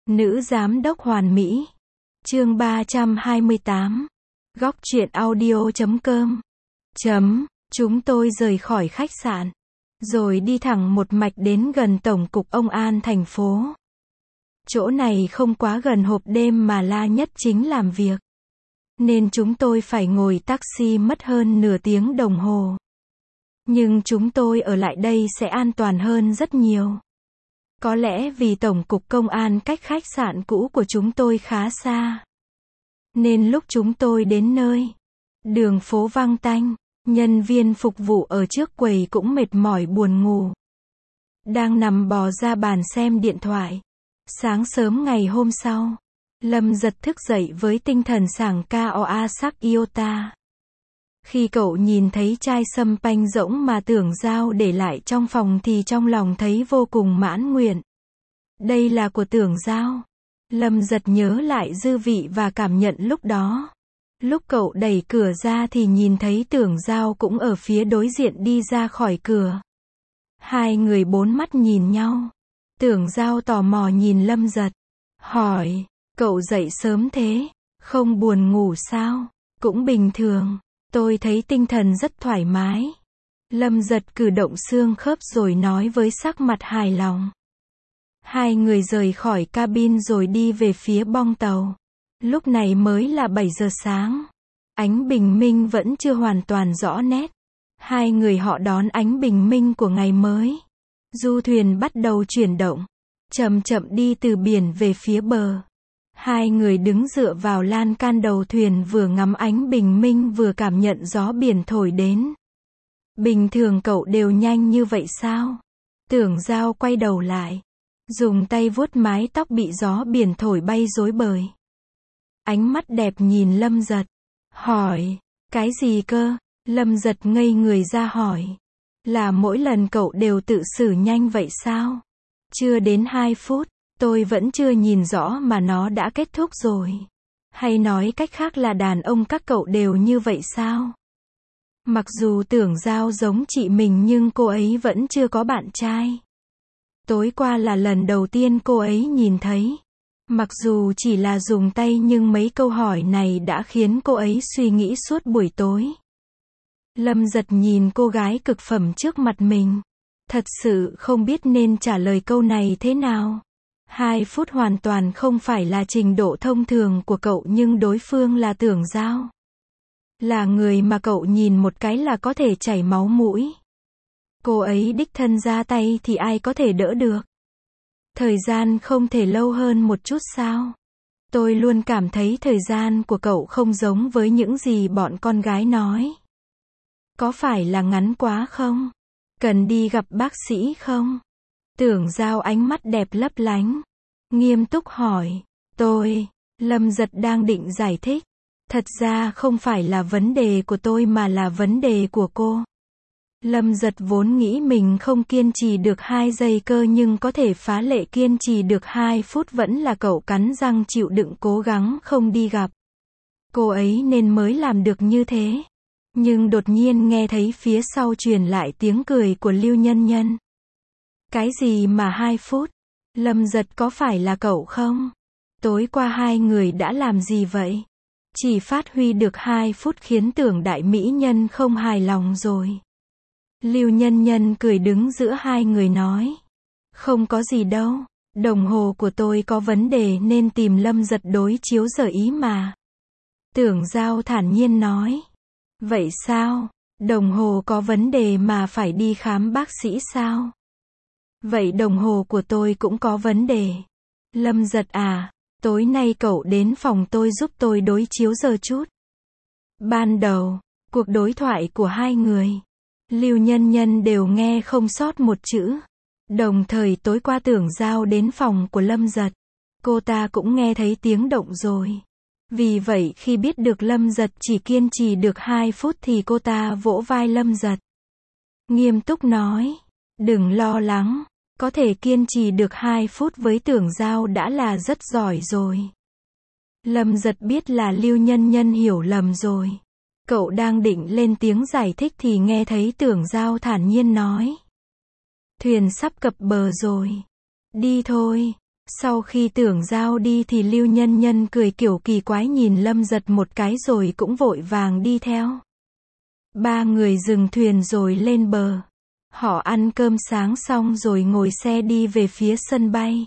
Nữ giám đốc hoàn mỹ. Chương 328. Góc truyện audio.com. Chúng tôi rời khỏi khách sạn, rồi đi thẳng một mạch đến gần Tổng cục Ông An thành phố. Chỗ này không quá gần hộp đêm mà La Nhất Chính làm việc, nên chúng tôi phải ngồi taxi mất hơn nửa tiếng đồng hồ. Nhưng chúng tôi ở lại đây sẽ an toàn hơn rất nhiều. Có lẽ vì Tổng cục Công an cách khách sạn cũ của chúng tôi khá xa, nên lúc chúng tôi đến nơi, đường phố vắng tanh, nhân viên phục vụ ở trước quầy cũng mệt mỏi buồn ngủ, đang nằm bò ra bàn xem điện thoại. Sáng sớm ngày hôm sau, Lâm Giật thức dậy với tinh thần sảng ca sắc iota. Khi cậu nhìn thấy chai sâm panh rỗng mà Tưởng Giao để lại trong phòng thì trong lòng thấy vô cùng mãn nguyện. Đây là của Tưởng Giao. Lâm Giật nhớ lại dư vị và cảm nhận lúc đó. Lúc cậu đẩy cửa ra thì nhìn thấy Tưởng Giao cũng ở phía đối diện đi ra khỏi cửa. Hai người bốn mắt nhìn nhau. Tưởng Giao tò mò nhìn Lâm Giật, hỏi, cậu dậy sớm thế, không buồn ngủ sao? Cũng bình thường, tôi thấy tinh thần rất thoải mái. Lâm Giật cử động xương khớp rồi nói với sắc mặt hài lòng. Hai người rời khỏi cabin rồi đi về phía bong tàu. Lúc này mới là 7 giờ sáng. Ánh bình minh vẫn chưa hoàn toàn rõ nét. Hai người họ đón ánh bình minh của ngày mới. Du thuyền bắt đầu chuyển động, chậm chậm đi từ biển về phía bờ. Hai người đứng dựa vào lan can đầu thuyền vừa ngắm ánh bình minh vừa cảm nhận gió biển thổi đến. Bình thường cậu đều nhanh như vậy sao? Tưởng Giao quay đầu lại, dùng tay vuốt mái tóc bị gió biển thổi bay rối bời. Ánh mắt đẹp nhìn Lâm Giật, hỏi, cái gì cơ? Lâm Giật ngây người ra hỏi, là mỗi lần cậu đều tự xử nhanh vậy sao? Chưa đến 2 phút, tôi vẫn chưa nhìn rõ mà nó đã kết thúc rồi. Hay nói cách khác là đàn ông các cậu đều như vậy sao? Mặc dù Tưởng Giao giống chị mình nhưng cô ấy vẫn chưa có bạn trai. Tối qua là lần đầu tiên cô ấy nhìn thấy. Mặc dù chỉ là dùng tay nhưng mấy câu hỏi này đã khiến cô ấy suy nghĩ suốt buổi tối. Lâm Giật nhìn cô gái cực phẩm trước mặt mình, thật sự không biết nên trả lời câu này thế nào. 2 phút hoàn toàn không phải là trình độ thông thường của cậu nhưng đối phương là Tưởng Giao. Là người mà cậu nhìn một cái là có thể chảy máu mũi. Cô ấy đích thân ra tay thì ai có thể đỡ được. Thời gian không thể lâu hơn một chút sao? Tôi luôn cảm thấy thời gian của cậu không giống với những gì bọn con gái nói. Có phải là ngắn quá không? Cần đi gặp bác sĩ không? Tưởng Giao ánh mắt đẹp lấp lánh, nghiêm túc hỏi. Lâm Giật đang định giải thích. Thật ra không phải là vấn đề của tôi mà là vấn đề của cô. Lâm Giật vốn nghĩ mình không kiên trì được 2 giây cơ nhưng có thể phá lệ kiên trì được 2 phút vẫn là cậu cắn răng chịu đựng cố gắng không đi gặp cô ấy nên mới làm được như thế. Nhưng đột nhiên nghe thấy phía sau truyền lại tiếng cười của Lưu Nhân Nhân. Cái gì mà 2 phút? Lâm Giật có phải là cậu không? Tối qua hai người đã làm gì vậy? Chỉ phát huy được 2 phút khiến Tưởng đại mỹ nhân không hài lòng rồi. Lưu Nhân Nhân cười đứng giữa hai người nói. Không có gì đâu, đồng hồ của tôi có vấn đề nên tìm Lâm Giật đối chiếu giờ ý mà. Tưởng Giao thản nhiên nói. Vậy sao? Đồng hồ có vấn đề mà phải đi khám bác sĩ sao? Vậy đồng hồ của tôi cũng có vấn đề. Lâm Giật à, tối nay cậu đến phòng tôi giúp tôi đối chiếu giờ chút. Ban đầu, cuộc đối thoại của hai người, Lưu Nhân Nhân đều nghe không sót một chữ. Đồng thời tối qua Tưởng Giao đến phòng của Lâm Giật, cô ta cũng nghe thấy tiếng động rồi. Vì vậy khi biết được Lâm Giật chỉ kiên trì được 2 phút thì cô ta vỗ vai Lâm Giật, nghiêm túc nói, đừng lo lắng, có thể kiên trì được 2 phút với Tưởng Giao đã là rất giỏi rồi. Lâm Giật biết là Lưu Nhân Nhân hiểu lầm rồi. Cậu đang định lên tiếng giải thích thì nghe thấy Tưởng Giao thản nhiên nói. Thuyền sắp cập bờ rồi. Đi thôi. Sau khi Tưởng Giao đi thì Lưu Nhân Nhân cười kiểu kỳ quái nhìn Lâm Giật một cái rồi cũng vội vàng đi theo. Ba người dừng thuyền rồi lên bờ. Họ ăn cơm sáng xong rồi ngồi xe đi về phía sân bay.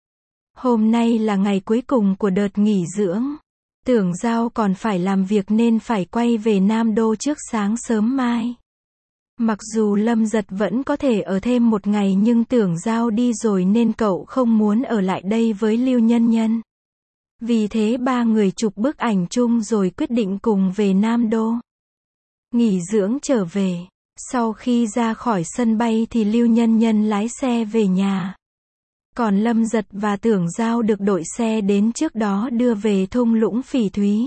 Hôm nay là ngày cuối cùng của đợt nghỉ dưỡng. Tưởng Giao còn phải làm việc nên phải quay về Nam Đô trước sáng sớm mai. Mặc dù Lâm Giật vẫn có thể ở thêm một ngày nhưng Tưởng Giao đi rồi nên cậu không muốn ở lại đây với Lưu Nhân Nhân. Vì thế ba người chụp bức ảnh chung rồi quyết định cùng về Nam Đô. Nghỉ dưỡng trở về. Sau khi ra khỏi sân bay thì Lưu Nhân Nhân lái xe về nhà. Còn Lâm Giật và Tưởng Giao được đội xe đến trước đó đưa về thung lũng Phỉ Thúy.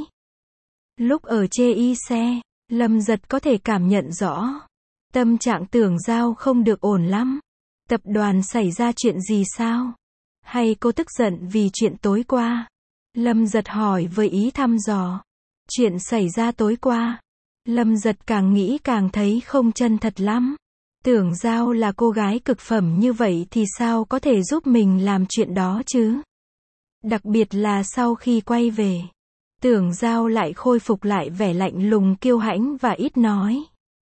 Lúc ở chê xe, Lâm Giật có thể cảm nhận rõ. Tâm trạng Tưởng Giao không được ổn lắm. Tập đoàn xảy ra chuyện gì sao? Hay cô tức giận vì chuyện tối qua? Lâm Giật hỏi với ý thăm dò. Chuyện xảy ra tối qua. Lâm Giật càng nghĩ càng thấy không chân thật lắm. Tưởng Giao là cô gái cực phẩm như vậy thì sao có thể giúp mình làm chuyện đó chứ? Đặc biệt là sau khi quay về. Tưởng Giao lại khôi phục lại vẻ lạnh lùng kiêu hãnh và ít nói.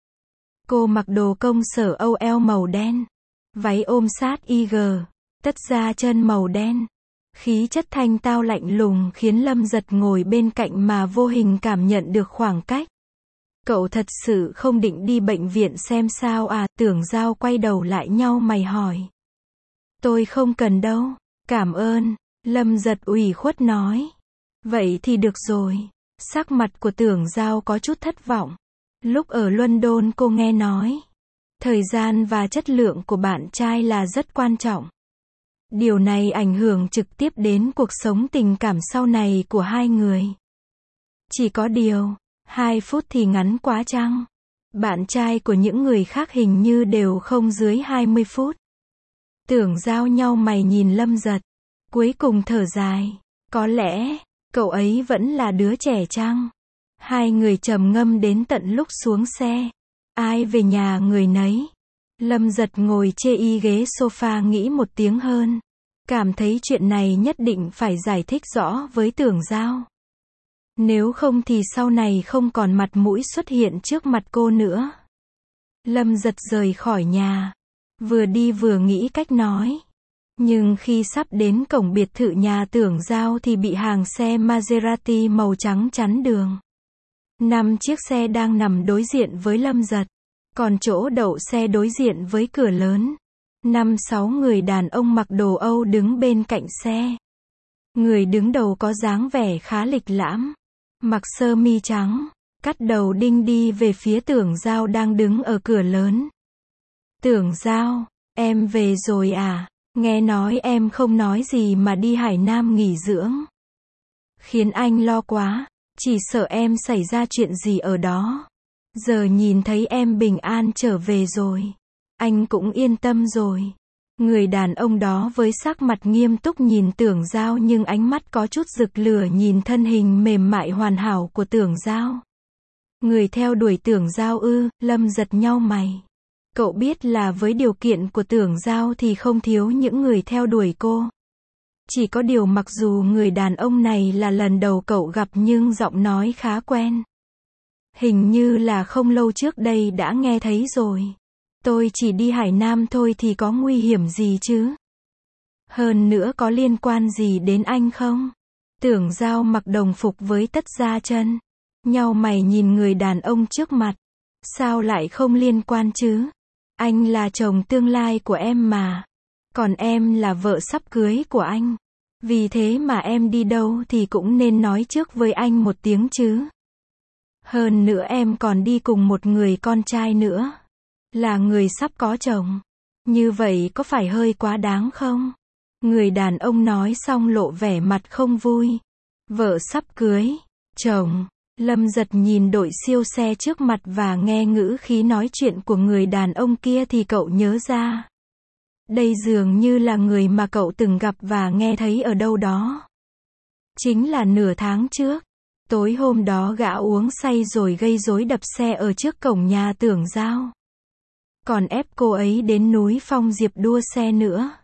Cô mặc đồ công sở OL màu đen. Váy ôm sát IG. Tất da chân màu đen. Khí chất thanh tao lạnh lùng khiến Lâm Giật ngồi bên cạnh mà vô hình cảm nhận được khoảng cách. Cậu thật sự không định đi bệnh viện xem sao à? Tưởng Giao quay đầu lại nhau mày hỏi. Tôi không cần đâu. Cảm ơn. Lâm Giật ủy khuất nói. Vậy thì được rồi. Sắc mặt của Tưởng Giao có chút thất vọng. Lúc ở London cô nghe nói. Thời gian và chất lượng của bạn trai là rất quan trọng. Điều này ảnh hưởng trực tiếp đến cuộc sống tình cảm sau này của hai người. Chỉ có điều, 2 phút thì ngắn quá chăng? Bạn trai của những người khác hình như đều không dưới 20 phút. Tưởng Giao nhau mày nhìn Lâm Giật. Cuối cùng thở dài. Có lẽ, cậu ấy vẫn là đứa trẻ chăng? Hai người trầm ngâm đến tận lúc xuống xe. Ai về nhà người nấy. Lâm Giật ngồi chê ghế sofa nghĩ một tiếng hơn. Cảm thấy chuyện này nhất định phải giải thích rõ với Tưởng Giao. Nếu không thì sau này không còn mặt mũi xuất hiện trước mặt cô nữa. Lâm Giật rời khỏi nhà. Vừa đi vừa nghĩ cách nói. Nhưng khi sắp đến cổng biệt thự nhà Tưởng Giao thì bị hàng xe Maserati màu trắng chắn đường. 5 chiếc xe đang nằm đối diện với Lâm Giật. Còn chỗ đậu xe đối diện với cửa lớn. 5-6 người đàn ông mặc đồ Âu đứng bên cạnh xe. Người đứng đầu có dáng vẻ khá lịch lãm. Mặc sơ mi trắng. Cắt đầu đinh đi về phía Tưởng Giao đang đứng ở cửa lớn. Tưởng Giao, em về rồi à? Nghe nói em không nói gì mà đi Hải Nam nghỉ dưỡng. Khiến anh lo quá. Chỉ sợ em xảy ra chuyện gì ở đó. Giờ nhìn thấy em bình an trở về rồi. Anh cũng yên tâm rồi. Người đàn ông đó với sắc mặt nghiêm túc nhìn Tưởng Giao nhưng ánh mắt có chút rực lửa nhìn thân hình mềm mại hoàn hảo của Tưởng Giao. Người theo đuổi Tưởng Giao ư? Lâm Giật nhau mày. Cậu biết là với điều kiện của Tưởng Giao thì không thiếu những người theo đuổi cô. Chỉ có điều mặc dù người đàn ông này là lần đầu cậu gặp nhưng giọng nói khá quen. Hình như là không lâu trước đây đã nghe thấy rồi. Tôi chỉ đi Hải Nam thôi thì có nguy hiểm gì chứ? Hơn nữa có liên quan gì đến anh không? Tưởng Giao mặc đồng phục với tất da chân. Nhau mày nhìn người đàn ông trước mặt. Sao lại không liên quan chứ? Anh là chồng tương lai của em mà. Còn em là vợ sắp cưới của anh. Vì thế mà em đi đâu thì cũng nên nói trước với anh một tiếng chứ. Hơn nữa em còn đi cùng một người con trai nữa. Là người sắp có chồng. Như vậy có phải hơi quá đáng không? Người đàn ông nói xong lộ vẻ mặt không vui. Vợ sắp cưới. Chồng. Lâm Giật nhìn đội siêu xe trước mặt và nghe ngữ khí nói chuyện của người đàn ông kia thì cậu nhớ ra. Đây dường như là người mà cậu từng gặp và nghe thấy ở đâu đó. Chính là nửa tháng trước. Tối hôm đó gã uống say rồi gây rối đập xe ở trước cổng nhà Tưởng Giao. Còn ép cô ấy đến núi Phong Diệp đua xe nữa.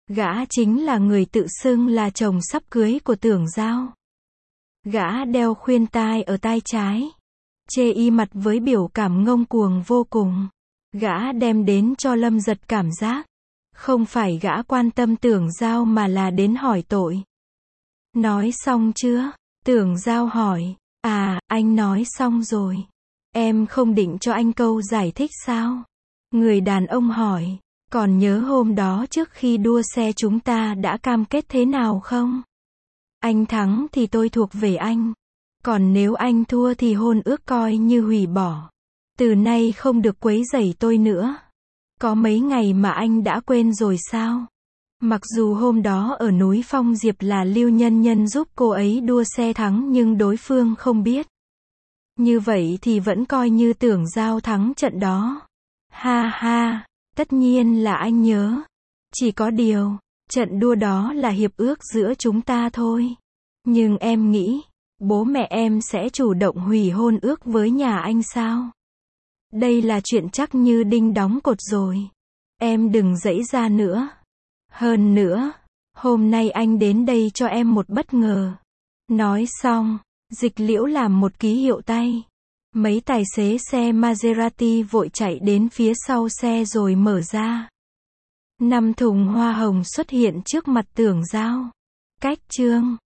Gã chính là người tự xưng là chồng sắp cưới của Tưởng Giao. Gã đeo khuyên tai ở tai trái. Chê y mặt với biểu cảm ngông cuồng vô cùng. Gã đem đến cho Lâm Giật cảm giác. Không phải gã quan tâm Tưởng Giao mà là đến hỏi tội. Nói xong chưa? Tưởng Giao hỏi. À, anh nói xong rồi. Em không định cho anh câu giải thích sao? Người đàn ông hỏi. Còn nhớ hôm đó trước khi đua xe chúng ta đã cam kết thế nào không? Anh thắng thì tôi thuộc về anh. Còn nếu anh thua thì hôn ước coi như hủy bỏ. Từ nay không được quấy rầy tôi nữa. Có mấy ngày mà anh đã quên rồi sao? Mặc dù hôm đó ở núi Phong Diệp là Lưu Nhân Nhân giúp cô ấy đua xe thắng nhưng đối phương không biết. Như vậy thì vẫn coi như Tưởng Giao thắng trận đó. Ha ha, tất nhiên là anh nhớ. Chỉ có điều, trận đua đó là hiệp ước giữa chúng ta thôi. Nhưng em nghĩ, bố mẹ em sẽ chủ động hủy hôn ước với nhà anh sao? Đây là chuyện chắc như đinh đóng cột rồi. Em đừng giãy ra nữa. Hơn nữa, hôm nay anh đến đây cho em một bất ngờ. Nói xong, Dịch Liễu làm một ký hiệu tay. Mấy tài xế xe Maserati vội chạy đến phía sau xe rồi mở ra. 5 thùng hoa hồng xuất hiện trước mặt Tưởng Giao. Cách chương